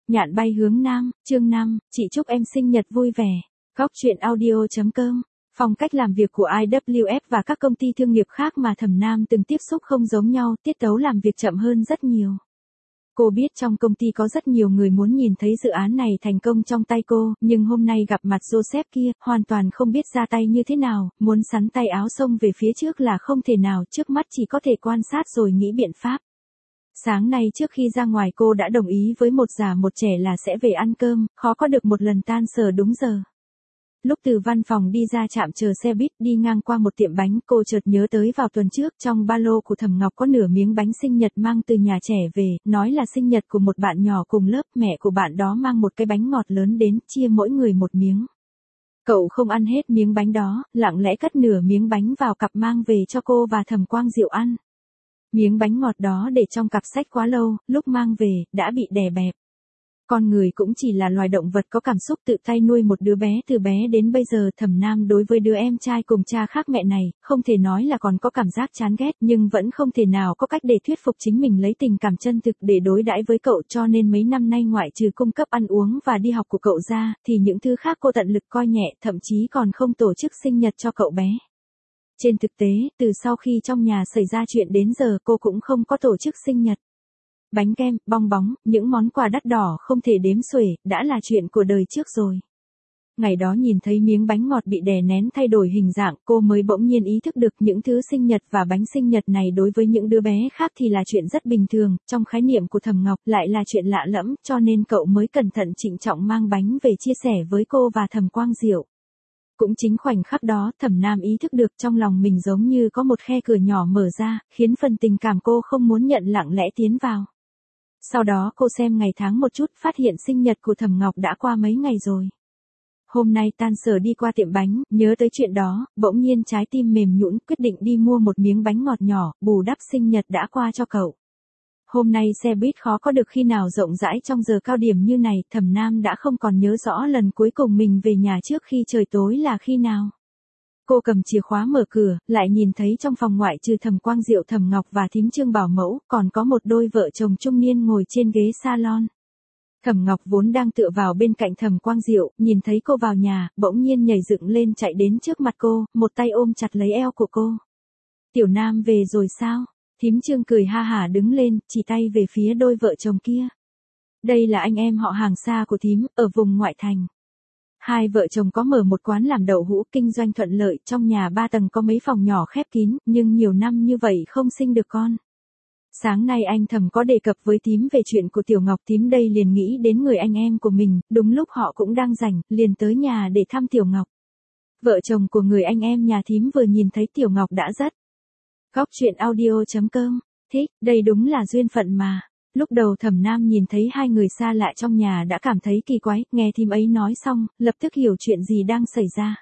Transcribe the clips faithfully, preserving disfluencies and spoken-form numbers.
Nhạn bay hướng nam, chương năm, chị chúc em sinh nhật vui vẻ. Góc truyện audio chấm com. Phong cách làm việc của i vê ép và các công ty thương nghiệp khác mà Thẩm Nam từng tiếp xúc không giống nhau, tiết tấu làm việc chậm hơn rất nhiều. Cô biết trong công ty có rất nhiều người muốn nhìn thấy dự án này thành công trong tay cô, nhưng hôm nay gặp mặt Joseph kia, hoàn toàn không biết ra tay như thế nào, muốn sắn tay áo xông về phía trước là không thể nào, trước mắt chỉ có thể quan sát rồi nghĩ biện pháp. Sáng nay trước khi ra ngoài cô đã đồng ý với một già một trẻ là sẽ về ăn cơm, khó có được một lần tan sở đúng giờ. Lúc từ văn phòng đi ra trạm chờ xe buýt đi ngang qua một tiệm bánh, cô chợt nhớ tới vào tuần trước trong ba lô của Thẩm Ngọc có nửa miếng bánh sinh nhật mang từ nhà trẻ về, nói là sinh nhật của một bạn nhỏ cùng lớp, mẹ của bạn đó mang một cái bánh ngọt lớn đến, chia mỗi người một miếng. Cậu không ăn hết miếng bánh đó, lặng lẽ cất nửa miếng bánh vào cặp mang về cho cô và Thẩm Quang Diệu ăn. Miếng bánh ngọt đó để trong cặp sách quá lâu, lúc mang về, đã bị đè bẹp. Con người cũng chỉ là loài động vật có cảm xúc, tự tay nuôi một đứa bé từ bé đến bây giờ. Thẩm Nam đối với đứa em trai cùng cha khác mẹ này, không thể nói là còn có cảm giác chán ghét, nhưng vẫn không thể nào có cách để thuyết phục chính mình lấy tình cảm chân thực để đối đãi với cậu, cho nên mấy năm nay ngoại trừ cung cấp ăn uống và đi học của cậu ra, thì những thứ khác cô tận lực coi nhẹ, thậm chí còn không tổ chức sinh nhật cho cậu bé. Trên thực tế, từ sau khi trong nhà xảy ra chuyện đến giờ cô cũng không có tổ chức sinh nhật. Bánh kem, bong bóng, những món quà đắt đỏ không thể đếm xuể, đã là chuyện của đời trước rồi. Ngày đó nhìn thấy miếng bánh ngọt bị đè nén thay đổi hình dạng, cô mới bỗng nhiên ý thức được những thứ sinh nhật và bánh sinh nhật này đối với những đứa bé khác thì là chuyện rất bình thường, trong khái niệm của Thẩm Ngọc lại là chuyện lạ lẫm, cho nên cậu mới cẩn thận trịnh trọng mang bánh về chia sẻ với cô và Thẩm Quang Diệu. Cũng chính khoảnh khắc đó, Thẩm Nam ý thức được trong lòng mình giống như có một khe cửa nhỏ mở ra, khiến phần tình cảm cô không muốn nhận lặng lẽ tiến vào. Sau đó cô xem ngày tháng một chút, phát hiện sinh nhật của Thẩm Ngọc đã qua mấy ngày rồi. Hôm nay tan sở đi qua tiệm bánh, nhớ tới chuyện đó, bỗng nhiên trái tim mềm nhũn, quyết định đi mua một miếng bánh ngọt nhỏ, bù đắp sinh nhật đã qua cho cậu. Hôm nay xe buýt khó có được khi nào rộng rãi trong giờ cao điểm như này, Thẩm Nam đã không còn nhớ rõ lần cuối cùng mình về nhà trước khi trời tối là khi nào. Cô cầm chìa khóa mở cửa, lại nhìn thấy trong phòng ngoại trừ Thẩm Quang Diệu, Thẩm Ngọc và thím Trương bảo mẫu, còn có một đôi vợ chồng trung niên ngồi trên ghế salon. Thẩm Ngọc vốn đang tựa vào bên cạnh Thẩm Quang Diệu, nhìn thấy cô vào nhà, bỗng nhiên nhảy dựng lên chạy đến trước mặt cô, một tay ôm chặt lấy eo của cô. Tiểu Nam về rồi sao? Thím Trương cười ha hả đứng lên, chỉ tay về phía đôi vợ chồng kia. Đây là anh em họ hàng xa của thím, ở vùng ngoại thành. Hai vợ chồng có mở một quán làm đậu hũ, kinh doanh thuận lợi, trong nhà ba tầng có mấy phòng nhỏ khép kín, nhưng nhiều năm như vậy không sinh được con. Sáng nay anh Thẩm có đề cập với thím về chuyện của Tiểu Ngọc, thím đây liền nghĩ đến người anh em của mình, đúng lúc họ cũng đang rảnh, liền tới nhà để thăm Tiểu Ngọc. Vợ chồng của người anh em nhà thím vừa nhìn thấy Tiểu Ngọc đã rất. Góc truyện audio chấm com, thích, đây đúng là duyên phận mà. Lúc đầu Thẩm Nam nhìn thấy hai người xa lạ trong nhà đã cảm thấy kỳ quái, nghe thím ấy nói xong, lập tức hiểu chuyện gì đang xảy ra.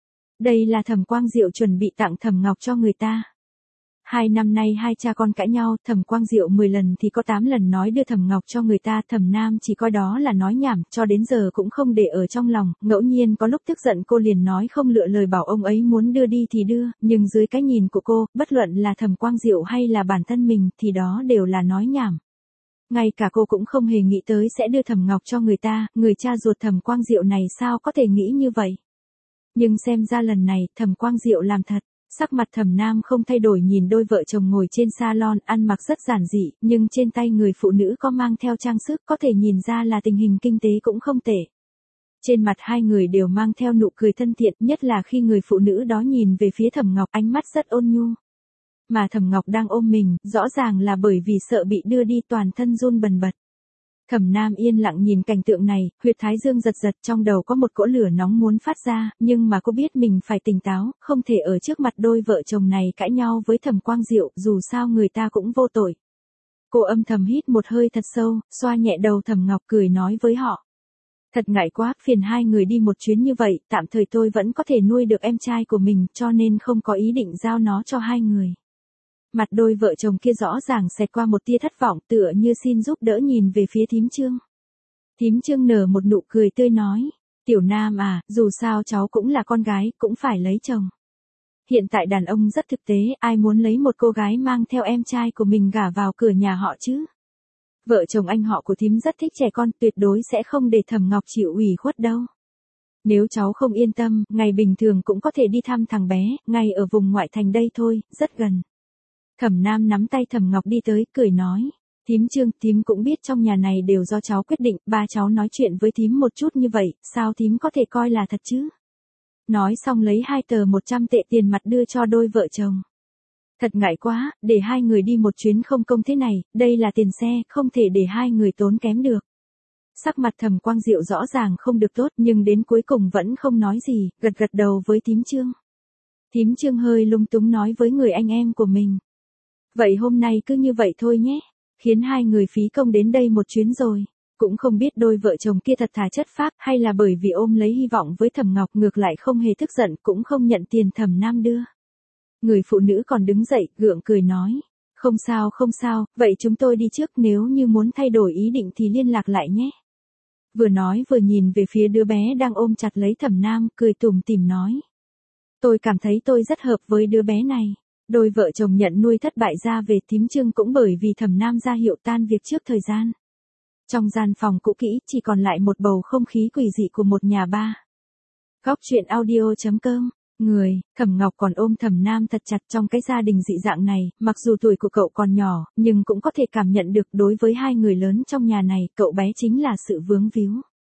Đây là Thẩm Quang Diệu chuẩn bị tặng Thẩm Ngọc cho người ta. Hai năm nay hai cha con cãi nhau, Thẩm Quang Diệu mười lần thì có tám lần nói đưa Thẩm Ngọc cho người ta, Thẩm Nam chỉ coi đó là nói nhảm, cho đến giờ cũng không để ở trong lòng, ngẫu nhiên có lúc tức giận cô liền nói không lựa lời bảo ông ấy muốn đưa đi thì đưa, nhưng dưới cái nhìn của cô, bất luận là Thẩm Quang Diệu hay là bản thân mình thì đó đều là nói nhảm. Ngay cả cô cũng không hề nghĩ tới sẽ đưa Thẩm Ngọc cho người ta, người cha ruột Thẩm Quang Diệu này sao có thể nghĩ như vậy. Nhưng xem ra lần này, Thẩm Quang Diệu làm thật. Sắc mặt Thẩm Nam không thay đổi nhìn đôi vợ chồng ngồi trên salon, ăn mặc rất giản dị, nhưng trên tay người phụ nữ có mang theo trang sức, có thể nhìn ra là tình hình kinh tế cũng không tệ. Trên mặt hai người đều mang theo nụ cười thân thiện, nhất là khi người phụ nữ đó nhìn về phía Thẩm Ngọc, ánh mắt rất ôn nhu. Mà Thẩm Ngọc đang ôm mình, rõ ràng là bởi vì sợ bị đưa đi, toàn thân run bần bật. Thẩm Nam yên lặng nhìn cảnh tượng này, huyệt thái dương giật giật, trong đầu có một cỗ lửa nóng muốn phát ra, nhưng mà cô biết mình phải tỉnh táo, không thể ở trước mặt đôi vợ chồng này cãi nhau với Thẩm Quang Diệu, dù sao người ta cũng vô tội. Cô âm thầm hít một hơi thật sâu, xoa nhẹ đầu Thẩm Ngọc, cười nói với họ. Thật ngại quá, phiền hai người đi một chuyến như vậy, tạm thời tôi vẫn có thể nuôi được em trai của mình, cho nên không có ý định giao nó cho hai người. Mặt đôi vợ chồng kia rõ ràng xẹt qua một tia thất vọng, tựa như xin giúp đỡ nhìn về phía thím Trương. Thím Trương nở một nụ cười tươi nói, Tiểu Nam à, dù sao cháu cũng là con gái, cũng phải lấy chồng. Hiện tại đàn ông rất thực tế, ai muốn lấy một cô gái mang theo em trai của mình gả vào cửa nhà họ chứ? Vợ chồng anh họ của thím rất thích trẻ con, tuyệt đối sẽ không để Thẩm Ngọc chịu ủy khuất đâu. Nếu cháu không yên tâm, ngày bình thường cũng có thể đi thăm thằng bé, ngay ở vùng ngoại thành đây thôi, rất gần. Thẩm Nam nắm tay Thẩm Ngọc đi tới, cười nói. Thím Trương, thím cũng biết trong nhà này đều do cháu quyết định, ba cháu nói chuyện với thím một chút như vậy, sao thím có thể coi là thật chứ? Nói xong lấy hai tờ một trăm tệ tiền mặt đưa cho đôi vợ chồng. Thật ngại quá, để hai người đi một chuyến không công thế này, đây là tiền xe, không thể để hai người tốn kém được. Sắc mặt Thẩm Quang Diệu rõ ràng không được tốt nhưng đến cuối cùng vẫn không nói gì, gật gật đầu với thím Trương. Thím Trương hơi lung túng nói với người anh em của mình. Vậy hôm nay cứ như vậy thôi nhé, khiến hai người phí công đến đây một chuyến rồi. Cũng không biết đôi vợ chồng kia thật thà chất phác hay là bởi vì ôm lấy hy vọng với Thẩm Ngọc ngược lại không hề tức giận cũng không nhận tiền Thẩm Nam đưa. Người phụ nữ còn đứng dậy, gượng cười nói. Không sao không sao, vậy chúng tôi đi trước, nếu như muốn thay đổi ý định thì liên lạc lại nhé. Vừa nói vừa nhìn về phía đứa bé đang ôm chặt lấy Thẩm Nam, cười tủm tỉm nói. Tôi cảm thấy tôi rất hợp với đứa bé này. Đôi vợ chồng nhận nuôi thất bại ra về, thím Trương cũng bởi vì Thẩm Nam ra hiệu tan việc trước thời gian. Trong gian phòng cũ kỹ chỉ còn lại một bầu không khí quỷ dị của một nhà ba. Góc truyện audio chấm com. Người, Thẩm Ngọc còn ôm Thẩm Nam thật chặt trong cái gia đình dị dạng này, mặc dù tuổi của cậu còn nhỏ, nhưng cũng có thể cảm nhận được đối với hai người lớn trong nhà này, cậu bé chính là sự vướng víu.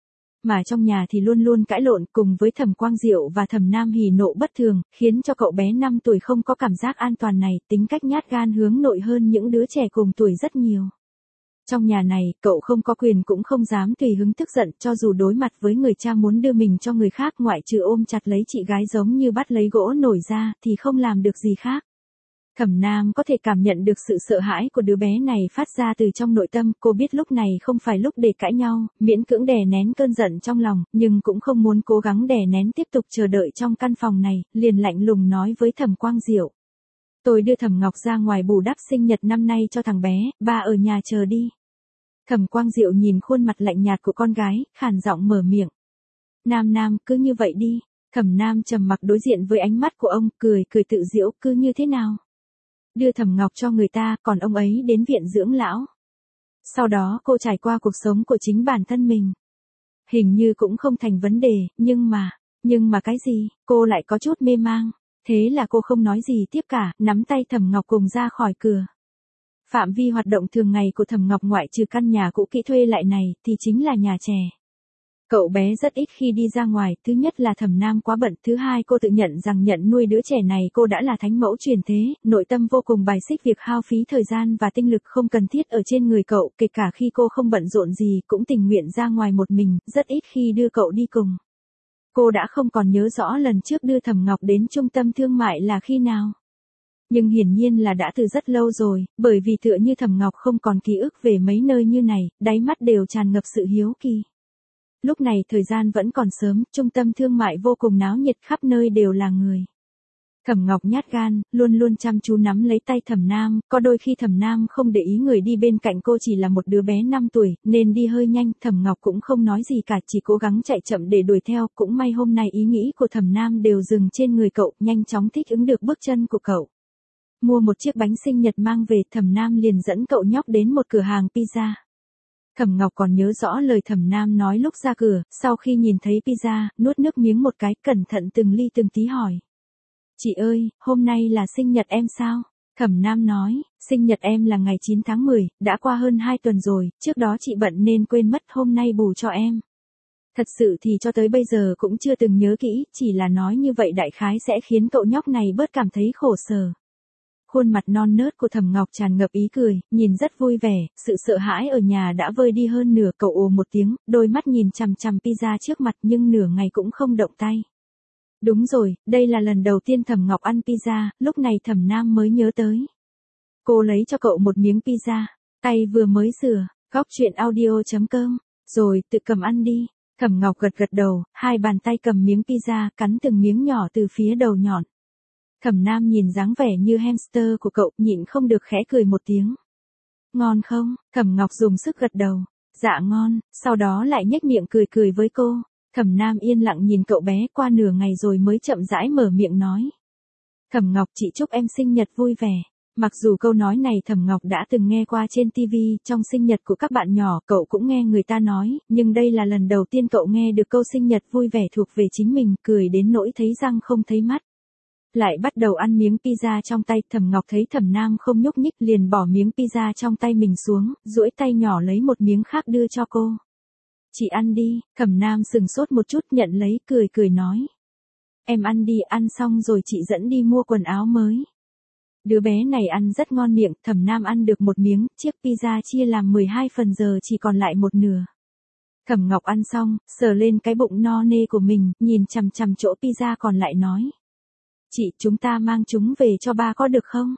Mà trong nhà thì luôn luôn cãi lộn cùng với Thẩm Quang Diệu và Thẩm Nam hỉ nộ bất thường, khiến cho cậu bé năm tuổi không có cảm giác an toàn này, tính cách nhát gan hướng nội hơn những đứa trẻ cùng tuổi rất nhiều. Trong nhà này, cậu không có quyền cũng không dám tùy hứng tức giận, cho dù đối mặt với người cha muốn đưa mình cho người khác ngoại trừ ôm chặt lấy chị gái giống như bắt lấy gỗ nổi ra, thì không làm được gì khác. Thẩm Nam có thể cảm nhận được sự sợ hãi của đứa bé này phát ra từ trong nội tâm, cô biết lúc này không phải lúc để cãi nhau, miễn cưỡng đè nén cơn giận trong lòng, nhưng cũng không muốn cố gắng đè nén tiếp tục chờ đợi trong căn phòng này, liền lạnh lùng nói với Thẩm Quang Diệu. Tôi đưa Thẩm Ngọc ra ngoài bù đắp sinh nhật năm nay cho thằng bé, ba ở nhà chờ đi. Thẩm Quang Diệu nhìn khuôn mặt lạnh nhạt của con gái, khàn giọng mở miệng. Nam Nam, cứ như vậy đi. Thẩm Nam trầm mặc đối diện với ánh mắt của ông, cười cười tự giễu, cứ như thế nào? Đưa Thẩm Ngọc cho người ta, còn ông ấy đến viện dưỡng lão. Sau đó cô trải qua cuộc sống của chính bản thân mình. Hình như cũng không thành vấn đề, nhưng mà, nhưng mà cái gì, cô lại có chút mê mang. Thế là cô không nói gì tiếp cả, nắm tay Thẩm Ngọc cùng ra khỏi cửa. Phạm vi hoạt động thường ngày của Thẩm Ngọc ngoại trừ căn nhà cũ kỹ thuê lại này, thì chính là nhà trẻ. Cậu bé rất ít khi đi ra ngoài, thứ nhất là Thẩm Nam quá bận, thứ hai cô tự nhận rằng nhận nuôi đứa trẻ này cô đã là thánh mẫu truyền thế, nội tâm vô cùng bài xích việc hao phí thời gian và tinh lực không cần thiết ở trên người cậu, kể cả khi cô không bận rộn gì cũng tình nguyện ra ngoài một mình, rất ít khi đưa cậu đi cùng. Cô đã không còn nhớ rõ lần trước đưa Thẩm Ngọc đến trung tâm thương mại là khi nào. Nhưng hiển nhiên là đã từ rất lâu rồi, bởi vì tựa như Thẩm Ngọc không còn ký ức về mấy nơi như này, đáy mắt đều tràn ngập sự hiếu kỳ. Lúc này thời gian vẫn còn sớm, trung tâm thương mại vô cùng náo nhiệt, khắp nơi đều là người. Thẩm Ngọc nhát gan, luôn luôn chăm chú nắm lấy tay Thẩm Nam, có đôi khi Thẩm Nam không để ý người đi bên cạnh cô chỉ là một đứa bé năm tuổi, nên đi hơi nhanh, Thẩm Ngọc cũng không nói gì cả, chỉ cố gắng chạy chậm để đuổi theo, cũng may hôm nay ý nghĩ của Thẩm Nam đều dừng trên người cậu, nhanh chóng thích ứng được bước chân của cậu. Mua một chiếc bánh sinh nhật mang về, Thẩm Nam liền dẫn cậu nhóc đến một cửa hàng pizza. Thẩm Ngọc còn nhớ rõ lời Thẩm Nam nói lúc ra cửa, sau khi nhìn thấy pizza, nuốt nước miếng một cái, cẩn thận từng ly từng tí hỏi. Chị ơi, hôm nay là sinh nhật em sao? Thẩm Nam nói, sinh nhật em là ngày chín tháng mười, đã qua hơn hai tuần rồi, trước đó chị bận nên quên mất, hôm nay bù cho em. Thật sự thì cho tới bây giờ cũng chưa từng nhớ kỹ, chỉ là nói như vậy đại khái sẽ khiến cậu nhóc này bớt cảm thấy khổ sở. Khuôn mặt non nớt của Thẩm Ngọc tràn ngập ý cười, nhìn rất vui vẻ, sự sợ hãi ở nhà đã vơi đi hơn nửa, cậu ồ một tiếng, đôi mắt nhìn chằm chằm pizza trước mặt nhưng nửa ngày cũng không động tay. Đúng rồi, đây là lần đầu tiên Thẩm Ngọc ăn pizza, lúc này Thẩm Nam mới nhớ tới. Cô lấy cho cậu một miếng pizza, tay vừa mới rửa, góc truyện audio chấm com, rồi tự cầm ăn đi. Thẩm Ngọc gật gật đầu, hai bàn tay cầm miếng pizza, cắn từng miếng nhỏ từ phía đầu nhọn. Thẩm Nam nhìn dáng vẻ như hamster của cậu, nhịn không được khẽ cười một tiếng. Ngon không? Thẩm Ngọc dùng sức gật đầu. Dạ ngon, sau đó lại nhếch miệng cười cười với cô. Thẩm Nam yên lặng nhìn cậu bé qua nửa ngày rồi mới chậm rãi mở miệng nói. Thẩm Ngọc, chị chúc em sinh nhật vui vẻ. Mặc dù câu nói này Thẩm Ngọc đã từng nghe qua trên ti vi, trong sinh nhật của các bạn nhỏ, cậu cũng nghe người ta nói, nhưng đây là lần đầu tiên cậu nghe được câu sinh nhật vui vẻ thuộc về chính mình, cười đến nỗi thấy răng không thấy mắt. Lại bắt đầu ăn miếng pizza trong tay, Thẩm Ngọc thấy Thẩm Nam không nhúc nhích liền bỏ miếng pizza trong tay mình xuống, duỗi tay nhỏ lấy một miếng khác đưa cho cô. Chị ăn đi, Thẩm Nam sừng sốt một chút nhận lấy, cười cười nói. Em ăn đi, ăn xong rồi chị dẫn đi mua quần áo mới. Đứa bé này ăn rất ngon miệng, Thẩm Nam ăn được một miếng, chiếc pizza chia làm mười hai phần giờ chỉ còn lại một nửa. Thẩm Ngọc ăn xong, sờ lên cái bụng no nê của mình, nhìn chằm chằm chỗ pizza còn lại nói. Chị, chúng ta mang chúng về cho ba có được không?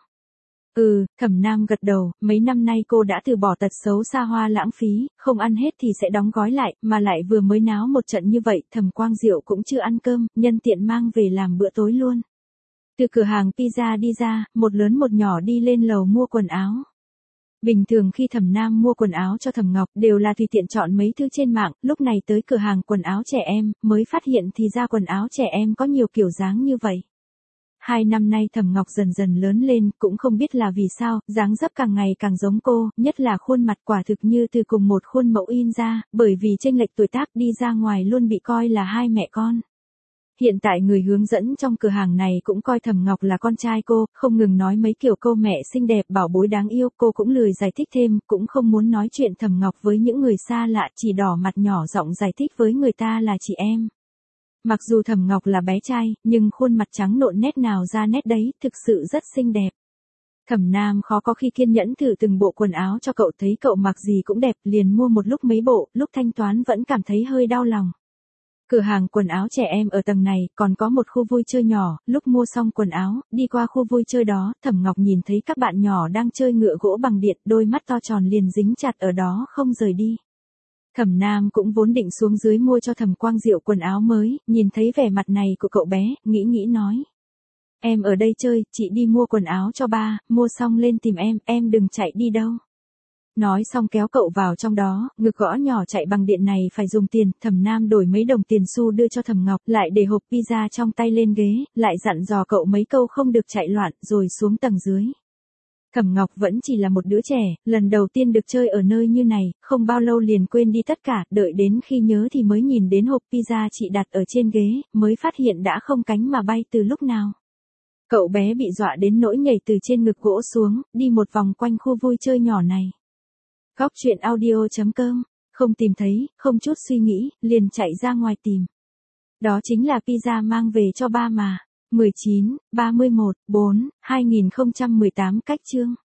Ừ, Thẩm Nam gật đầu, mấy năm nay cô đã từ bỏ tật xấu xa hoa lãng phí, không ăn hết thì sẽ đóng gói lại, mà lại vừa mới náo một trận như vậy, Thẩm Quang Diệu cũng chưa ăn cơm, nhân tiện mang về làm bữa tối luôn. Từ cửa hàng pizza đi ra, một lớn một nhỏ đi lên lầu mua quần áo. Bình thường khi Thẩm Nam mua quần áo cho Thẩm Ngọc đều là tùy tiện chọn mấy thứ trên mạng, lúc này tới cửa hàng quần áo trẻ em, mới phát hiện thì ra quần áo trẻ em có nhiều kiểu dáng như vậy. Hai năm nay Thẩm Ngọc dần dần lớn lên, cũng không biết là vì sao, dáng dấp càng ngày càng giống cô, nhất là khuôn mặt quả thực như từ cùng một khuôn mẫu in ra, bởi vì chênh lệch tuổi tác đi ra ngoài luôn bị coi là hai mẹ con. Hiện tại người hướng dẫn trong cửa hàng này cũng coi Thẩm Ngọc là con trai cô, không ngừng nói mấy kiểu câu mẹ xinh đẹp bảo bối đáng yêu, cô cũng lười giải thích thêm, cũng không muốn nói chuyện Thẩm Ngọc với những người xa lạ, chỉ đỏ mặt nhỏ giọng giải thích với người ta là chị em. Mặc dù Thẩm Ngọc là bé trai, nhưng khuôn mặt trắng nộn nét nào ra nét đấy, thực sự rất xinh đẹp. Thẩm Nam khó có khi kiên nhẫn thử từng bộ quần áo cho cậu, thấy cậu mặc gì cũng đẹp, liền mua một lúc mấy bộ, lúc thanh toán vẫn cảm thấy hơi đau lòng. Cửa hàng quần áo trẻ em ở tầng này, còn có một khu vui chơi nhỏ, lúc mua xong quần áo, đi qua khu vui chơi đó, Thẩm Ngọc nhìn thấy các bạn nhỏ đang chơi ngựa gỗ bằng điện, đôi mắt to tròn liền dính chặt ở đó không rời đi. Thẩm Nam cũng vốn định xuống dưới mua cho Thẩm Quang Diệu quần áo mới, nhìn thấy vẻ mặt này của cậu bé, nghĩ nghĩ nói. Em ở đây chơi, chị đi mua quần áo cho ba, mua xong lên tìm em, em đừng chạy đi đâu. Nói xong kéo cậu vào trong đó, ngực gõ nhỏ chạy bằng điện này phải dùng tiền, Thẩm Nam đổi mấy đồng tiền xu đưa cho Thẩm Ngọc, lại để hộp pizza trong tay lên ghế, lại dặn dò cậu mấy câu không được chạy loạn, rồi xuống tầng dưới. Thẩm Ngọc vẫn chỉ là một đứa trẻ, lần đầu tiên được chơi ở nơi như này, không bao lâu liền quên đi tất cả, đợi đến khi nhớ thì mới nhìn đến hộp pizza chị đặt ở trên ghế, mới phát hiện đã không cánh mà bay từ lúc nào. Cậu bé bị dọa đến nỗi nhảy từ trên ngực gỗ xuống, đi một vòng quanh khu vui chơi nhỏ này. Góc truyện audio chấm com, không tìm thấy, không chút suy nghĩ, liền chạy ra ngoài tìm. Đó chính là pizza mang về cho ba mà. mười chín, ba mươi mốt, bốn, hai nghìn không trăm mười tám cách chương.